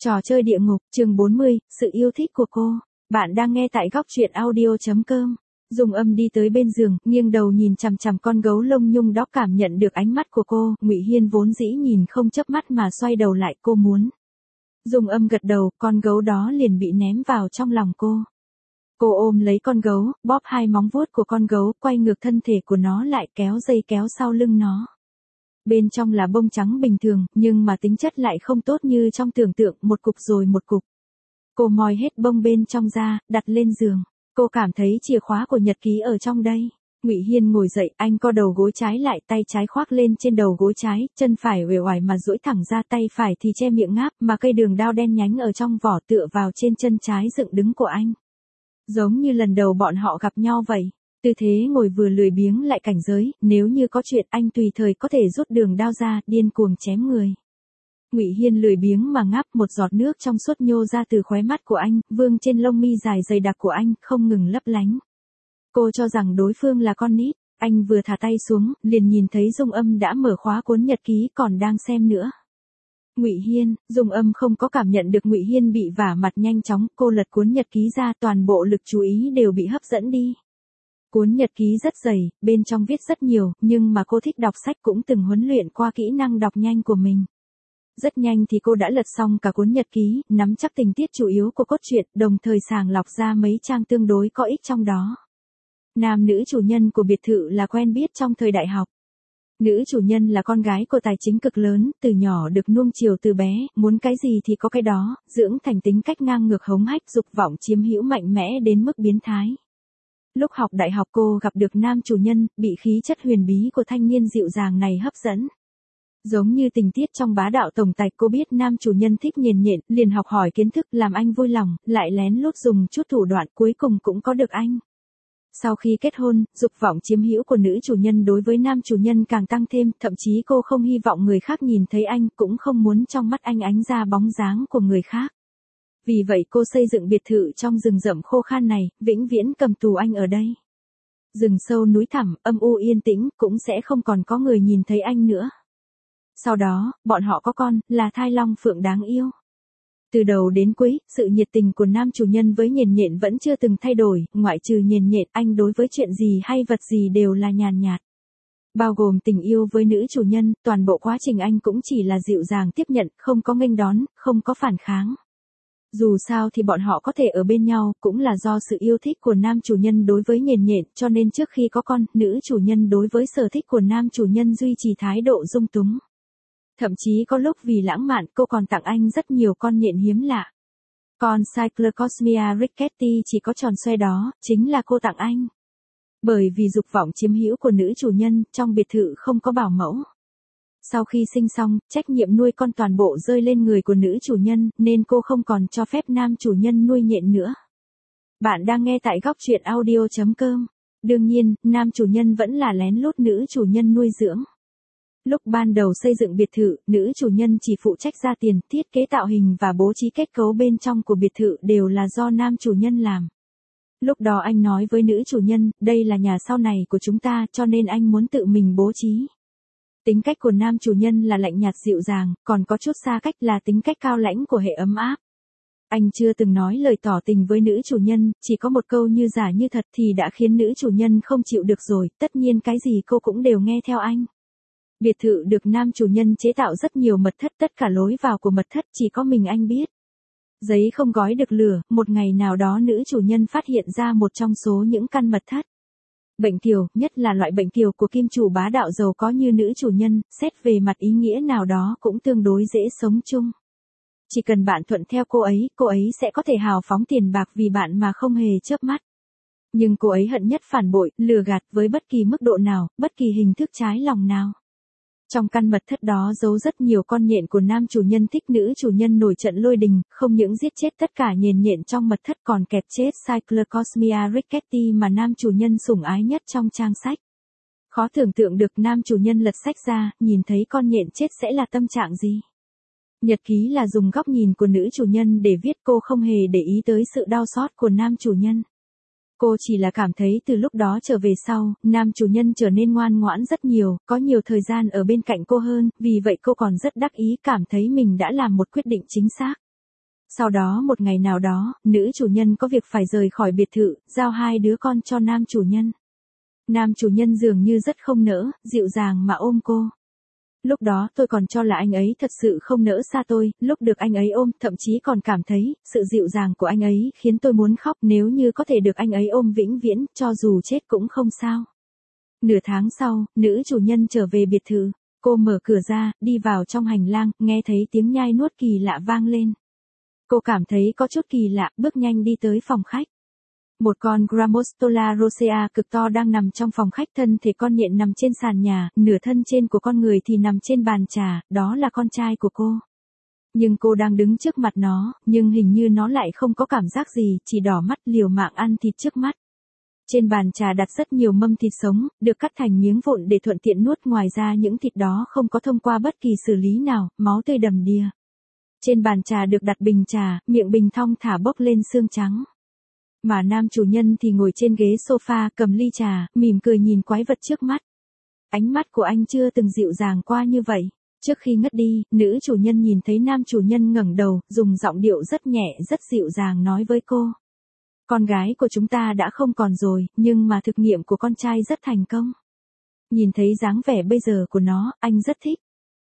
Trò chơi địa ngục, chương 40, sự yêu thích của cô. Bạn đang nghe tại góc truyện audio.com. Dung Âm đi tới bên giường, nghiêng đầu nhìn chằm chằm con gấu lông nhung đó, cảm nhận được ánh mắt của cô. Ngụy Hiên vốn dĩ nhìn không chớp mắt mà xoay đầu lại, cô muốn. Dung Âm gật đầu, con gấu đó liền bị ném vào trong lòng cô. Cô ôm lấy con gấu, bóp hai móng vuốt của con gấu, quay ngược thân thể của nó lại, kéo dây kéo sau lưng nó. Bên trong là bông trắng bình thường, nhưng mà tính chất lại không tốt như trong tưởng tượng, một cục rồi một cục. Cô moi hết bông bên trong ra, đặt lên giường. Cô cảm thấy chìa khóa của nhật ký ở trong đây. Ngụy Hiên ngồi dậy, anh co đầu gối trái lại, tay trái khoác lên trên đầu gối trái, chân phải uể oải mà duỗi thẳng ra, tay phải thì che miệng ngáp, mà cây đường đao đen nhánh ở trong vỏ tựa vào trên chân trái dựng đứng của anh. Giống như lần đầu bọn họ gặp nhau vậy. Tư thế ngồi vừa lười biếng lại cảnh giới, nếu như có chuyện anh tùy thời có thể rút đường đao ra, điên cuồng chém người. Ngụy Hiên lười biếng mà ngáp, một giọt nước trong suốt nhô ra từ khóe mắt của anh, vương trên lông mi dài dày đặc của anh, không ngừng lấp lánh. Cô cho rằng đối phương là con nít, anh vừa thả tay xuống, liền nhìn thấy Dung Âm đã mở khóa cuốn nhật ký còn đang xem nữa. Ngụy Hiên, Dung Âm không có cảm nhận được Ngụy Hiên bị vả mặt nhanh chóng, cô lật cuốn nhật ký ra, toàn bộ lực chú ý đều bị hấp dẫn đi. Cuốn nhật ký rất dày, bên trong viết rất nhiều, nhưng mà cô thích đọc sách, cũng từng huấn luyện qua kỹ năng đọc nhanh của mình. Rất nhanh thì cô đã lật xong cả cuốn nhật ký, nắm chắc tình tiết chủ yếu của cốt truyện, đồng thời sàng lọc ra mấy trang tương đối có ích trong đó. Nam nữ chủ nhân của biệt thự là quen biết trong thời đại học. Nữ chủ nhân là con gái của tài chính cực lớn, từ nhỏ được nuông chiều từ bé, muốn cái gì thì có cái đó, dưỡng thành tính cách ngang ngược hống hách, dục vọng chiếm hữu mạnh mẽ đến mức biến thái. Lúc học đại học cô gặp được nam chủ nhân, bị khí chất huyền bí của thanh niên dịu dàng này hấp dẫn. Giống như tình tiết trong Bá Đạo Tổng Tài, cô biết nam chủ nhân thích nhền nhện, liền học hỏi kiến thức, làm anh vui lòng, lại lén lút dùng chút thủ đoạn, cuối cùng cũng có được anh. Sau khi kết hôn, dục vọng chiếm hữu của nữ chủ nhân đối với nam chủ nhân càng tăng thêm, thậm chí cô không hy vọng người khác nhìn thấy anh, cũng không muốn trong mắt anh ánh ra bóng dáng của người khác. Vì vậy cô xây dựng biệt thự trong rừng rậm khô khan này, vĩnh viễn cầm tù anh ở đây. Rừng sâu núi thẳm, âm u yên tĩnh, cũng sẽ không còn có người nhìn thấy anh nữa. Sau đó, bọn họ có con, là thai long phượng đáng yêu. Từ đầu đến cuối, sự nhiệt tình của nam chủ nhân với nhền nhện vẫn chưa từng thay đổi, ngoại trừ nhền nhện, anh đối với chuyện gì hay vật gì đều là nhàn nhạt. Bao gồm tình yêu với nữ chủ nhân, toàn bộ quá trình anh cũng chỉ là dịu dàng tiếp nhận, không có nghênh đón, không có phản kháng. Dù sao thì bọn họ có thể ở bên nhau, cũng là do sự yêu thích của nam chủ nhân đối với nhền nhện, cho nên trước khi có con, nữ chủ nhân đối với sở thích của nam chủ nhân duy trì thái độ dung túng. Thậm chí có lúc vì lãng mạn, cô còn tặng anh rất nhiều con nhện hiếm lạ. Con Cyclocosmia rickettii chỉ có tròn xoe đó, chính là cô tặng anh. Bởi vì dục vọng chiếm hữu của nữ chủ nhân, trong biệt thự không có bảo mẫu. Sau khi sinh xong, trách nhiệm nuôi con toàn bộ rơi lên người của nữ chủ nhân, nên cô không còn cho phép nam chủ nhân nuôi nhện nữa. Bạn đang nghe tại góc truyện audio.com. Đương nhiên, nam chủ nhân vẫn là lén lút nữ chủ nhân nuôi dưỡng. Lúc ban đầu xây dựng biệt thự, nữ chủ nhân chỉ phụ trách ra tiền, thiết kế tạo hình và bố trí kết cấu bên trong của biệt thự đều là do nam chủ nhân làm. Lúc đó anh nói với nữ chủ nhân, đây là nhà sau này của chúng ta, cho nên anh muốn tự mình bố trí. Tính cách của nam chủ nhân là lạnh nhạt dịu dàng, còn có chút xa cách là tính cách cao lãnh của hệ ấm áp. Anh chưa từng nói lời tỏ tình với nữ chủ nhân, chỉ có một câu như giả như thật thì đã khiến nữ chủ nhân không chịu được rồi, tất nhiên cái gì cô cũng đều nghe theo anh. Biệt thự được nam chủ nhân chế tạo rất nhiều mật thất, tất cả lối vào của mật thất chỉ có mình anh biết. Giấy không gói được lửa, một ngày nào đó nữ chủ nhân phát hiện ra một trong số những căn mật thất. Bệnh kiều, nhất là loại bệnh kiều của kim chủ bá đạo giàu có như nữ chủ nhân, xét về mặt ý nghĩa nào đó cũng tương đối dễ sống chung. Chỉ cần bạn thuận theo cô ấy sẽ có thể hào phóng tiền bạc vì bạn mà không hề chớp mắt. Nhưng cô ấy hận nhất phản bội, lừa gạt với bất kỳ mức độ nào, bất kỳ hình thức trái lòng nào. Trong căn mật thất đó giấu rất nhiều con nhện của nam chủ nhân thích, nữ chủ nhân nổi trận lôi đình, không những giết chết tất cả nhền nhện trong mật thất còn kẹp chết Cyclocosmia rickettii mà nam chủ nhân sủng ái nhất trong trang sách. Khó tưởng tượng được nam chủ nhân lật sách ra, nhìn thấy con nhện chết sẽ là tâm trạng gì. Nhật ký là dùng góc nhìn của nữ chủ nhân để viết, cô không hề để ý tới sự đau xót của nam chủ nhân. Cô chỉ là cảm thấy từ lúc đó trở về sau, nam chủ nhân trở nên ngoan ngoãn rất nhiều, có nhiều thời gian ở bên cạnh cô hơn, vì vậy cô còn rất đắc ý, cảm thấy mình đã làm một quyết định chính xác. Sau đó một ngày nào đó, nữ chủ nhân có việc phải rời khỏi biệt thự, giao 2 đứa con cho nam chủ nhân. Nam chủ nhân dường như rất không nỡ, dịu dàng mà ôm cô. Lúc đó tôi còn cho là anh ấy thật sự không nỡ xa tôi, lúc được anh ấy ôm, thậm chí còn cảm thấy, sự dịu dàng của anh ấy khiến tôi muốn khóc, nếu như có thể được anh ấy ôm vĩnh viễn, cho dù chết cũng không sao. Nửa tháng sau, nữ chủ nhân trở về biệt thự, cô mở cửa ra, đi vào trong hành lang, nghe thấy tiếng nhai nuốt kỳ lạ vang lên. Cô cảm thấy có chút kỳ lạ, bước nhanh đi tới phòng khách. Một con Grammostola rosea cực to đang nằm trong phòng khách, thân thể con nhện nằm trên sàn nhà, nửa thân trên của con người thì nằm trên bàn trà, đó là con trai của cô. Nhưng cô đang đứng trước mặt nó, nhưng hình như nó lại không có cảm giác gì, chỉ đỏ mắt liều mạng ăn thịt trước mắt. Trên bàn trà đặt rất nhiều mâm thịt sống, được cắt thành miếng vụn để thuận tiện nuốt, ngoài ra những thịt đó không có thông qua bất kỳ xử lý nào, máu tươi đầm đìa. Trên bàn trà được đặt bình trà, miệng bình thong thả bốc lên sương trắng. Mà nam chủ nhân thì ngồi trên ghế sofa cầm ly trà, mỉm cười nhìn quái vật trước mắt. Ánh mắt của anh chưa từng dịu dàng qua như vậy. Trước khi ngất đi, nữ chủ nhân nhìn thấy nam chủ nhân ngẩng đầu, dùng giọng điệu rất nhẹ rất dịu dàng nói với cô. Con gái của chúng ta đã không còn rồi, nhưng mà thực nghiệm của con trai rất thành công. Nhìn thấy dáng vẻ bây giờ của nó, anh rất thích.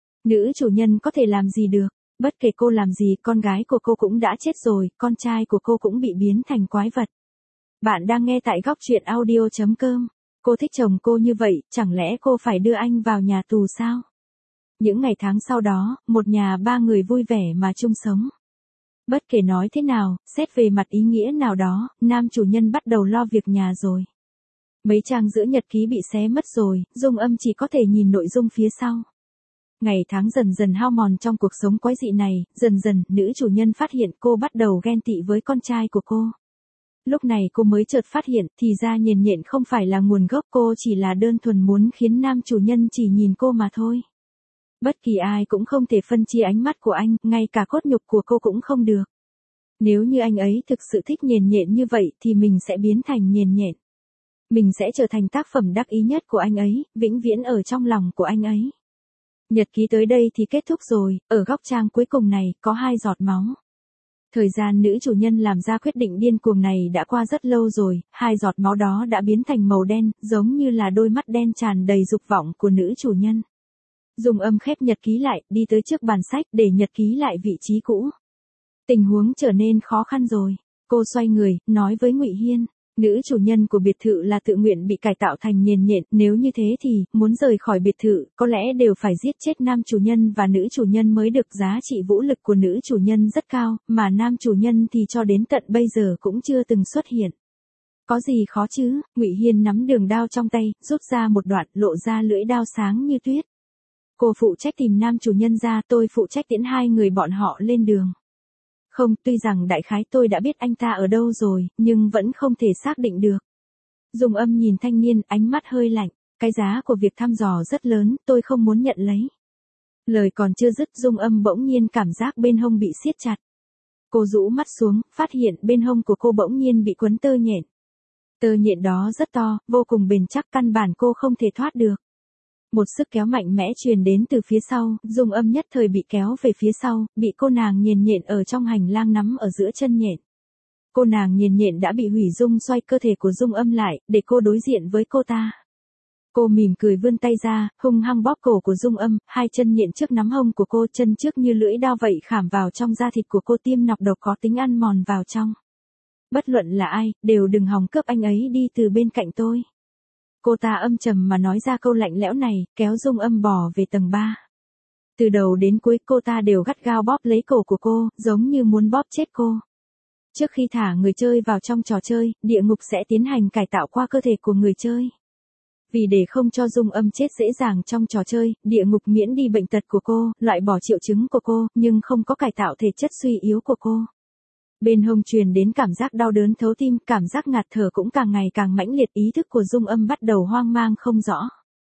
Nữ chủ nhân có thể làm gì được? Bất kể cô làm gì, con gái của cô cũng đã chết rồi, con trai của cô cũng bị biến thành quái vật. Bạn đang nghe tại góc truyện audio.com. Cô thích chồng cô như vậy, chẳng lẽ cô phải đưa anh vào nhà tù sao? Những ngày tháng sau đó, một nhà 3 người vui vẻ mà chung sống. Bất kể nói thế nào, xét về mặt ý nghĩa nào đó, nam chủ nhân bắt đầu lo việc nhà rồi. Mấy trang giữa nhật ký bị xé mất rồi, Dung Âm chỉ có thể nhìn nội dung phía sau. Ngày tháng dần dần hao mòn trong cuộc sống quái dị này, dần dần, nữ chủ nhân phát hiện cô bắt đầu ghen tị với con trai của cô. Lúc này cô mới chợt phát hiện, thì ra nhện nhện không phải là nguồn gốc, cô chỉ là đơn thuần muốn khiến nam chủ nhân chỉ nhìn cô mà thôi. Bất kỳ ai cũng không thể phân chia ánh mắt của anh, ngay cả cốt nhục của cô cũng không được. Nếu như anh ấy thực sự thích nhện nhện như vậy thì mình sẽ biến thành nhện nhện. Mình sẽ trở thành tác phẩm đắc ý nhất của anh ấy, vĩnh viễn ở trong lòng của anh ấy. Nhật ký tới đây thì kết thúc rồi, ở góc trang cuối cùng này, có 2 giọt máu. Thời gian nữ chủ nhân làm ra quyết định điên cuồng này đã qua rất lâu rồi, 2 giọt máu đó đã biến thành màu đen, giống như là đôi mắt đen tràn đầy dục vọng của nữ chủ nhân. Dung Âm khép nhật ký lại, đi tới trước bàn sách để nhật ký lại vị trí cũ. Tình huống trở nên khó khăn rồi. Cô xoay người, nói với Ngụy Hiên. Nữ chủ nhân của biệt thự là tự nguyện bị cải tạo thành nhện nhện, nếu như thế thì, muốn rời khỏi biệt thự, có lẽ đều phải giết chết nam chủ nhân và nữ chủ nhân mới được. Giá trị vũ lực của nữ chủ nhân rất cao, mà nam chủ nhân thì cho đến tận bây giờ cũng chưa từng xuất hiện. Có gì khó chứ? Ngụy Hiên nắm đường đao trong tay, rút ra một đoạn, lộ ra lưỡi đao sáng như tuyết. Cô phụ trách tìm nam chủ nhân ra, tôi phụ trách tiễn 2 người bọn họ lên đường. Không, tuy rằng đại khái tôi đã biết anh ta ở đâu rồi, nhưng vẫn không thể xác định được. Dung Âm nhìn thanh niên, ánh mắt hơi lạnh. Cái giá của việc thăm dò rất lớn, tôi không muốn nhận lấy. Lời còn chưa dứt, Dung Âm bỗng nhiên cảm giác bên hông bị siết chặt. Cô rũ mắt xuống, phát hiện bên hông của cô bỗng nhiên bị quấn tơ nhện. Tơ nhện đó rất to, vô cùng bền chắc, căn bản cô không thể thoát được. Một sức kéo mạnh mẽ truyền đến từ phía sau, Dung Âm nhất thời bị kéo về phía sau, bị cô nàng nhện nhện ở trong hành lang nắm ở giữa chân nhện. Cô nàng nhện nhện đã bị hủy dung xoay cơ thể của Dung Âm lại, để cô đối diện với cô ta. Cô mỉm cười vươn tay ra, hung hăng bóp cổ của Dung Âm, 2 chân nhện trước nắm hông của cô, chân trước như lưỡi dao vậy khảm vào trong da thịt của cô, tiêm nọc độc có tính ăn mòn vào trong. Bất luận là ai, đều đừng hòng cướp anh ấy đi từ bên cạnh tôi. Cô ta âm trầm mà nói ra câu lạnh lẽo này, kéo Dung Âm bò về tầng 3. Từ đầu đến cuối cô ta đều gắt gao bóp lấy cổ của cô, giống như muốn bóp chết cô. Trước khi thả người chơi vào trong trò chơi, địa ngục sẽ tiến hành cải tạo qua cơ thể của người chơi. Vì để không cho Dung Âm chết dễ dàng trong trò chơi, địa ngục miễn đi bệnh tật của cô, loại bỏ triệu chứng của cô, nhưng không có cải tạo thể chất suy yếu của cô. Bên hông truyền đến cảm giác đau đớn thấu tim, cảm giác ngạt thở cũng càng ngày càng mãnh liệt, ý thức của Dung Âm bắt đầu hoang mang không rõ.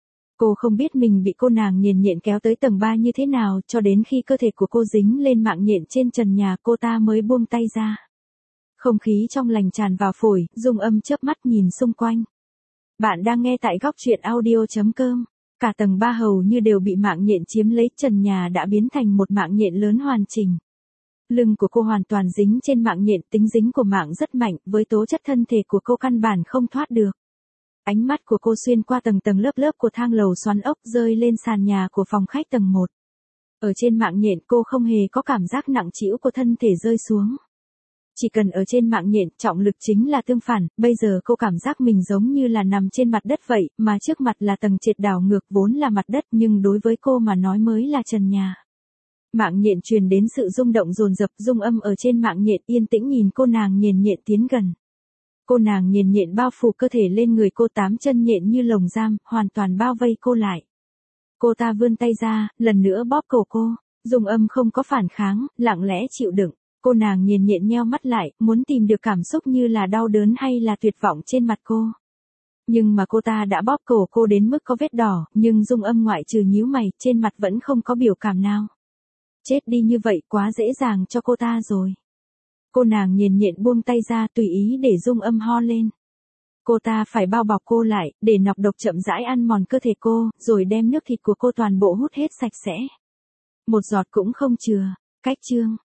Cô không biết mình bị cô nàng nhện nhện kéo tới tầng 3 như thế nào, cho đến khi cơ thể của cô dính lên mạng nhện trên trần nhà, cô ta mới buông tay ra. Không khí trong lành tràn vào phổi, Dung Âm chớp mắt nhìn xung quanh. Bạn đang nghe tại góc truyện audio.com. Cả tầng 3 hầu như đều bị mạng nhện chiếm lấy, trần nhà đã biến thành một mạng nhện lớn hoàn chỉnh. Lưng của cô hoàn toàn dính trên mạng nhện, tính dính của mạng rất mạnh, với tố chất thân thể của cô căn bản không thoát được. Ánh mắt của cô xuyên qua tầng tầng lớp lớp của thang lầu xoắn ốc rơi lên sàn nhà của phòng khách tầng 1. Ở trên mạng nhện cô không hề có cảm giác nặng trĩu của thân thể rơi xuống. Chỉ cần ở trên mạng nhện, trọng lực chính là tương phản, bây giờ cô cảm giác mình giống như là nằm trên mặt đất vậy, mà trước mặt là tầng trệt đảo ngược vốn là mặt đất nhưng đối với cô mà nói mới là trần nhà. Mạng nhện truyền đến sự rung động dồn dập, Dung Âm ở trên mạng nhện yên tĩnh nhìn cô nàng nhện tiến gần. Cô nàng nhện bao phủ cơ thể lên người cô, 8 chân nhện như lồng giam, hoàn toàn bao vây cô lại. Cô ta vươn tay ra, lần nữa bóp cổ cô, Dung Âm không có phản kháng, lặng lẽ chịu đựng. Cô nàng nhện nheo mắt lại, muốn tìm được cảm xúc như là đau đớn hay là tuyệt vọng trên mặt cô. Nhưng mà cô ta đã bóp cổ cô đến mức có vết đỏ, nhưng Dung Âm ngoại trừ nhíu mày, trên mặt vẫn không có biểu cảm nào. Chết đi như vậy quá dễ dàng cho cô ta rồi. Cô nàng nhện buông tay ra tùy ý để Dung Âm ho lên. Cô ta phải bao bọc cô lại, để nọc độc chậm rãi ăn mòn cơ thể cô, rồi đem nước thịt của cô toàn bộ hút hết sạch sẽ. Một giọt cũng không chừa. Cách chương